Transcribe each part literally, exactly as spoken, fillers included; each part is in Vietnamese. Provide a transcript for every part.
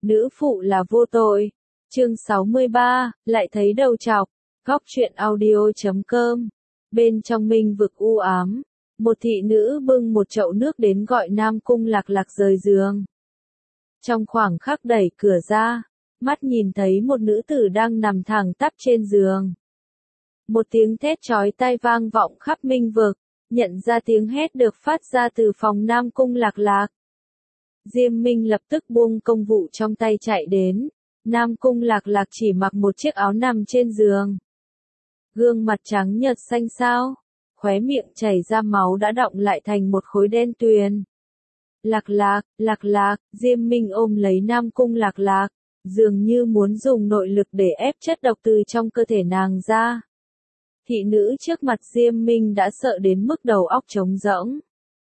nữ phụ là vô tội. Chương sáu mươi ba, lại thấy đầu trọc. Góc truyện audio chấm com. Bên trong minh vực u ám, một thị nữ bưng một chậu nước đến gọi Nam Cung Lạc Lạc rời giường. Trong khoảng khắc đẩy cửa ra, mắt nhìn thấy một nữ tử đang nằm thẳng tắp trên giường. Một tiếng thét chói tai vang vọng khắp minh vực, nhận ra tiếng hét được phát ra từ phòng Nam Cung Lạc Lạc. Diêm Minh lập tức buông công vụ trong tay chạy đến. Nam Cung Lạc Lạc chỉ mặc một chiếc áo nằm trên giường. Gương mặt trắng nhợt xanh xao, khóe miệng chảy ra máu đã đọng lại thành một khối đen tuyền. Lạc Lạc, Lạc Lạc, Diêm Minh ôm lấy Nam Cung Lạc Lạc, dường như muốn dùng nội lực để ép chất độc từ trong cơ thể nàng ra. Thị nữ trước mặt Diêm Minh đã sợ đến mức đầu óc trống rỗng.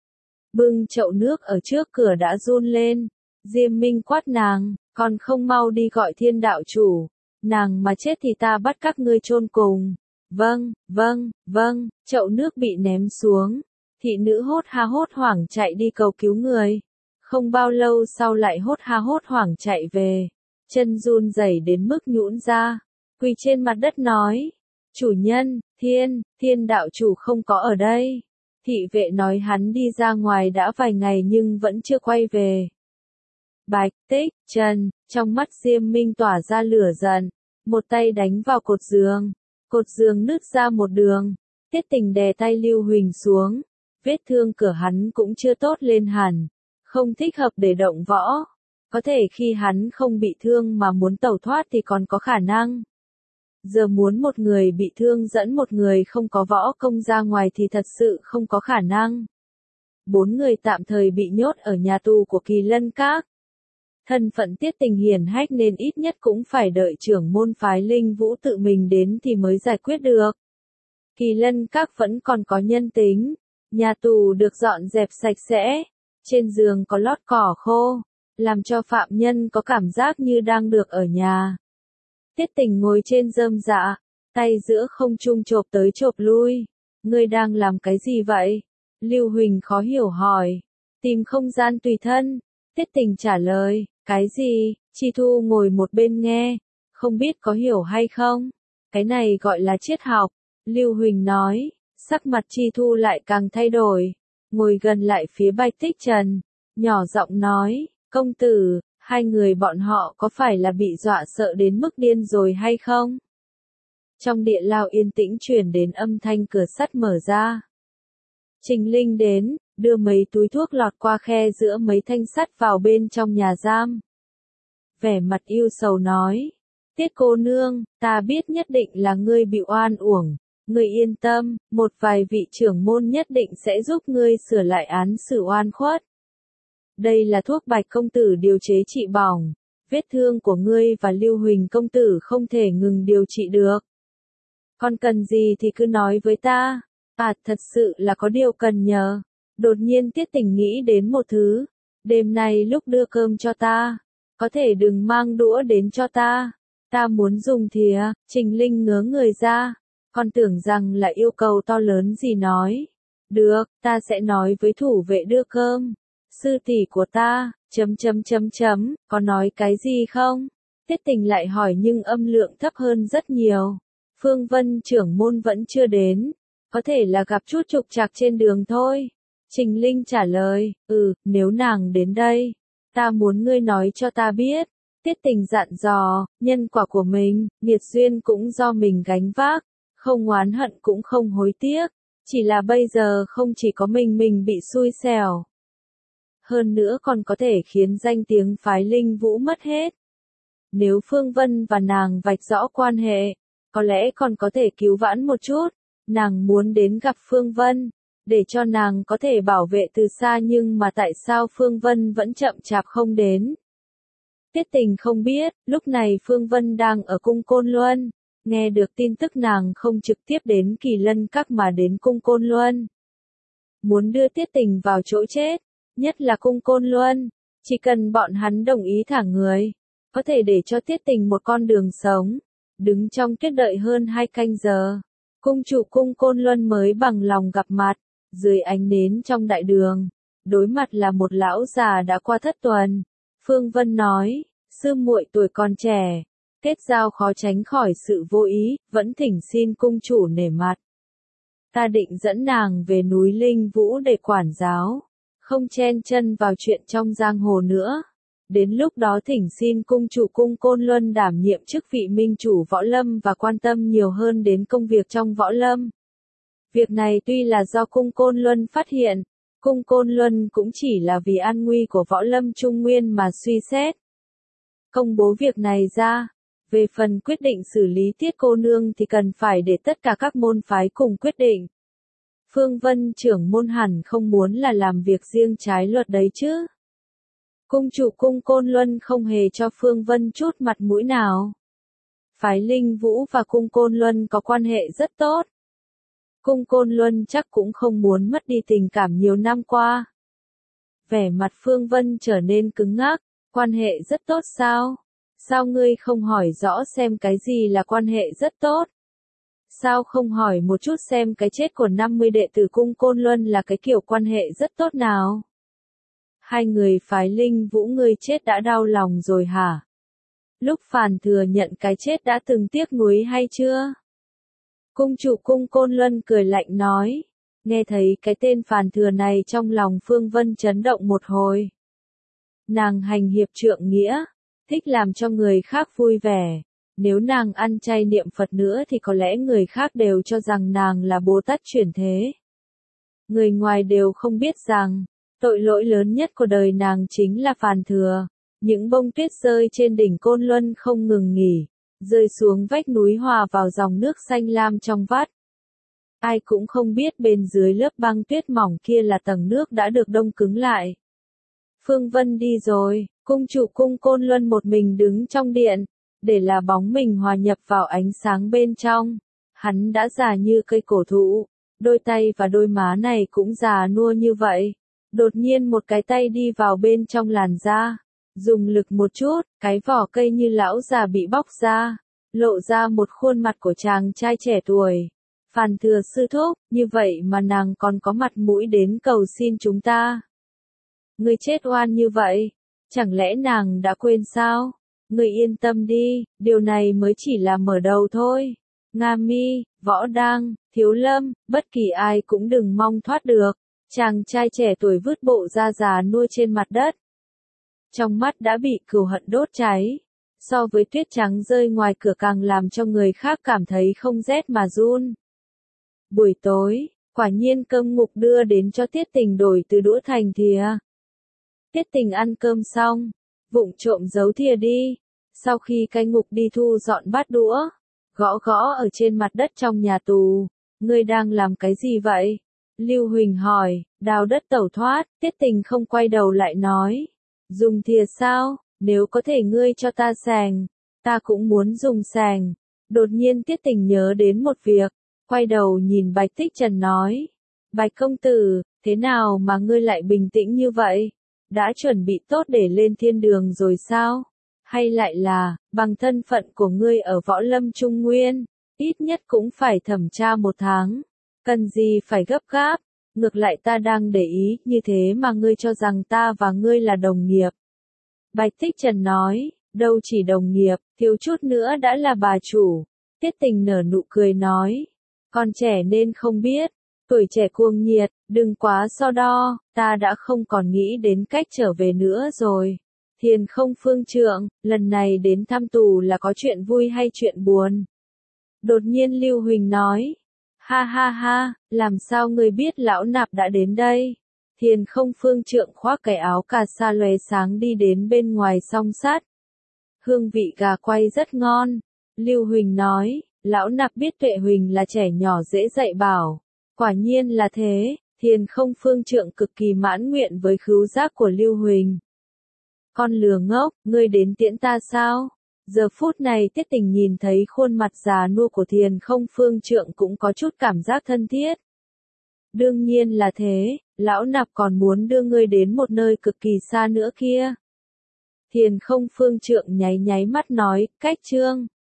Bưng chậu nước ở trước cửa đã run lên. Diêm Minh quát nàng, còn không mau đi gọi Thiên đạo chủ, nàng mà chết thì ta bắt các ngươi chôn cùng. Vâng, vâng, vâng, chậu nước bị ném xuống. Thị nữ hốt ha hốt hoảng chạy đi cầu cứu người. Không bao lâu sau lại hốt ha hốt hoảng chạy về. Chân run rẩy đến mức nhũn ra. Quỳ trên mặt đất nói. Chủ nhân, thiên, thiên đạo chủ không có ở đây. Thị vệ nói hắn đi ra ngoài đã vài ngày nhưng vẫn chưa quay về. Bạch Tích Trần, trong mắt Diêm Minh tỏa ra lửa giận. Một tay đánh vào cột giường. Cột giường nứt ra một đường. Tiết Tình đè tay Lưu Huỳnh xuống. Vết thương cửa hắn cũng chưa tốt lên hẳn. Không thích hợp để động võ. Có thể khi hắn không bị thương mà muốn tẩu thoát thì còn có khả năng. Giờ muốn một người bị thương dẫn một người không có võ công ra ngoài thì thật sự không có khả năng. Bốn người tạm thời bị nhốt ở nhà tù của Kỳ Lân Các. Thân phận Tiết Tình hiển hách nên ít nhất cũng phải đợi trưởng môn phái Linh Vũ tự mình đến thì mới giải quyết được. Kỳ Lân Các vẫn còn có nhân tính. Nhà tù được dọn dẹp sạch sẽ. Trên giường có lót cỏ khô, làm cho phạm nhân có cảm giác như đang được ở nhà. Tiết Tình ngồi trên rơm dạ, tay giữa không trung chộp tới chộp lui. Ngươi đang làm cái gì vậy? Lưu Huỳnh khó hiểu hỏi. Tìm không gian tùy thân. Tiết Tình trả lời. Cái gì? Chi Thu ngồi một bên nghe. Không biết có hiểu hay không? Cái này gọi là triết học. Lưu Huỳnh nói. Sắc mặt Chi Thu lại càng thay đổi. Ngồi gần lại phía Bạch Tích Trần. Nhỏ giọng nói. Công tử, hai người bọn họ có phải là bị dọa sợ đến mức điên rồi hay không? Trong địa lao yên tĩnh truyền đến âm thanh cửa sắt mở ra. Trình Linh đến, đưa mấy túi thuốc lọt qua khe giữa mấy thanh sắt vào bên trong nhà giam. Vẻ mặt yêu sầu nói. Tiết cô nương, ta biết nhất định là ngươi bị oan uổng. Ngươi yên tâm, một vài vị trưởng môn nhất định sẽ giúp ngươi sửa lại án xử oan khuất. Đây là thuốc Bạch công tử điều chế trị bỏng. Vết thương của ngươi và Lưu Huỳnh công tử không thể ngừng điều trị được. Còn cần gì thì cứ nói với ta. À, thật sự là có điều cần nhờ. Đột nhiên Tiết Tình nghĩ đến một thứ. Đêm nay lúc đưa cơm cho ta, có thể đừng mang đũa đến cho ta. Ta muốn dùng thìa. Trình Linh ngớ người ra. Còn tưởng rằng là yêu cầu to lớn gì nói. Được, ta sẽ nói với thủ vệ đưa cơm. Sư tỷ của ta, chấm chấm chấm chấm, có nói cái gì không? Tiết Tình lại hỏi nhưng âm lượng thấp hơn rất nhiều. Phương Vân trưởng môn vẫn chưa đến. Có thể là gặp chút trục trặc trên đường thôi. Trình Linh trả lời, ừ, nếu nàng đến đây, ta muốn ngươi nói cho ta biết. Tiết Tình dặn dò, nhân quả của mình, nghiệt duyên cũng do mình gánh vác. Không oán hận cũng không hối tiếc. Chỉ là bây giờ không chỉ có mình mình bị xui xẻo. Hơn nữa còn có thể khiến danh tiếng phái Linh Vũ mất hết. Nếu Phương Vân và nàng vạch rõ quan hệ, có lẽ còn có thể cứu vãn một chút. Nàng muốn đến gặp Phương Vân, để cho nàng có thể bảo vệ từ xa nhưng mà tại sao Phương Vân vẫn chậm chạp không đến? Tiết Tình không biết, lúc này Phương Vân đang ở cung Côn Luân. Nghe được tin tức nàng không trực tiếp đến Kỳ Lân Các mà đến cung Côn Luân. Muốn đưa Tiết Tình vào chỗ chết. Nhất là cung Côn Luân, chỉ cần bọn hắn đồng ý thả người, có thể để cho Tiết Tình một con đường sống. Đứng trong tuyết đợi hơn hai canh giờ, cung chủ cung Côn Luân mới bằng lòng gặp mặt. Dưới ánh nến trong đại đường, đối mặt là một lão già đã qua thất tuần. Phương Vân nói, sư muội tuổi còn trẻ, kết giao khó tránh khỏi sự vô ý, vẫn thỉnh xin cung chủ nể mặt. Ta định dẫn nàng về núi Linh Vũ để quản giáo, không chen chân vào chuyện trong giang hồ nữa. Đến lúc đó thỉnh xin cung chủ cung Côn Luân đảm nhiệm chức vị minh chủ võ lâm và quan tâm nhiều hơn đến công việc trong võ lâm. Việc này tuy là do cung Côn Luân phát hiện, cung Côn Luân cũng chỉ là vì an nguy của võ lâm Trung Nguyên mà suy xét. Công bố việc này ra, về phần quyết định xử lý Tiết cô nương thì cần phải để tất cả các môn phái cùng quyết định. Phương Vân trưởng môn hẳn không muốn là làm việc riêng trái luật đấy chứ. Cung chủ cung Côn Luân không hề cho Phương Vân chút mặt mũi nào. Phái Linh Vũ và cung Côn Luân có quan hệ rất tốt. Cung Côn Luân chắc cũng không muốn mất đi tình cảm nhiều năm qua. Vẻ mặt Phương Vân trở nên cứng ngắc, quan hệ rất tốt sao? Sao ngươi không hỏi rõ xem cái gì là quan hệ rất tốt? Sao không hỏi một chút xem cái chết của năm mươi đệ tử cung Côn Luân là cái kiểu quan hệ rất tốt nào? Hai người phái Linh Vũ ngươi chết đã đau lòng rồi hả? Lúc Phàn thừa nhận cái chết đã từng tiếc nuối hay chưa? Cung chủ cung Côn Luân cười lạnh nói. Nghe thấy cái tên Phàn thừa này trong lòng Phương Vân chấn động một hồi. Nàng hành hiệp trượng nghĩa, thích làm cho người khác vui vẻ. Nếu nàng ăn chay niệm Phật nữa thì có lẽ người khác đều cho rằng nàng là Bồ Tát chuyển thế. Người ngoài đều không biết rằng, tội lỗi lớn nhất của đời nàng chính là Phàn thừa. Những bông tuyết rơi trên đỉnh Côn Luân không ngừng nghỉ, rơi xuống vách núi hòa vào dòng nước xanh lam trong vắt. Ai cũng không biết bên dưới lớp băng tuyết mỏng kia là tầng nước đã được đông cứng lại. Phương Vân đi rồi, cung chủ cung Côn Luân một mình đứng trong điện, để là bóng mình hòa nhập vào ánh sáng bên trong. Hắn đã già như cây cổ thụ, đôi tay và đôi má này cũng già nua như vậy. Đột nhiên một cái tay đi vào bên trong làn da, dùng lực một chút, cái vỏ cây như lão già bị bóc ra, lộ ra một khuôn mặt của chàng trai trẻ tuổi. Phàn thừa sư thúc, như vậy mà nàng còn có mặt mũi đến cầu xin chúng ta. Ngươi chết oan như vậy, chẳng lẽ nàng đã quên sao? Ngươi yên tâm đi, điều này mới chỉ là mở đầu thôi. Nga Mi, Võ Đăng, Thiếu Lâm, bất kỳ ai cũng đừng mong thoát được. Chàng trai trẻ tuổi vứt bộ da già nua trên mặt đất. Trong mắt đã bị cừu hận đốt cháy. So với tuyết trắng rơi ngoài cửa càng làm cho người khác cảm thấy không rét mà run. Buổi tối, quả nhiên cơm ngục đưa đến cho Tiết Tình đổi từ đũa thành thìa. Tiết Tình ăn cơm xong, vụng trộm giấu thìa đi. Sau khi cai ngục đi thu dọn bát đũa, gõ gõ ở trên mặt đất trong nhà tù. Ngươi đang làm cái gì vậy? Lưu Huỳnh hỏi, đào đất tẩu thoát. Tiết Tình không quay đầu lại nói. Dùng thìa sao? Nếu có thể ngươi cho ta sàng, ta cũng muốn dùng sàng. Đột nhiên Tiết Tình nhớ đến một việc, quay đầu nhìn Bạch Tích Trần nói. Bạch công tử, thế nào mà ngươi lại bình tĩnh như vậy? Đã chuẩn bị tốt để lên thiên đường rồi sao? Hay lại là, bằng thân phận của ngươi ở Võ Lâm Trung Nguyên, ít nhất cũng phải thẩm tra một tháng. Cần gì phải gấp gáp? Ngược lại ta đang để ý, như thế mà ngươi cho rằng ta và ngươi là đồng nghiệp. Bạch Tích Trần nói, đâu chỉ đồng nghiệp, thiếu chút nữa đã là bà chủ. Tiết Tình nở nụ cười nói, con trẻ nên không biết, tuổi trẻ cuồng nhiệt, đừng quá so đo, ta đã không còn nghĩ đến cách trở về nữa rồi. Thiền Không Phương trượng, lần này đến thăm tù là có chuyện vui hay chuyện buồn? Đột nhiên Lưu Huỳnh nói, ha ha ha, làm sao ngươi biết lão nạp đã đến đây? Thiền Không Phương trượng khoác cái áo cà sa lóe sáng đi đến bên ngoài song sắt. Hương vị gà quay rất ngon. Lưu Huỳnh nói, lão nạp biết Tuệ Huỳnh là trẻ nhỏ dễ dạy bảo. Quả nhiên là thế, Thiền Không Phương trượng cực kỳ mãn nguyện với khứu giác của Lưu Huỳnh. Con lừa ngốc, ngươi đến tiễn ta sao? Giờ phút này Tiết Tình nhìn thấy khuôn mặt già nua của Thiền Không Phương trượng cũng có chút cảm giác thân thiết. Đương nhiên là thế, lão nạp còn muốn đưa ngươi đến một nơi cực kỳ xa nữa kia. Thiền Không Phương trượng nháy nháy mắt nói, cách trương.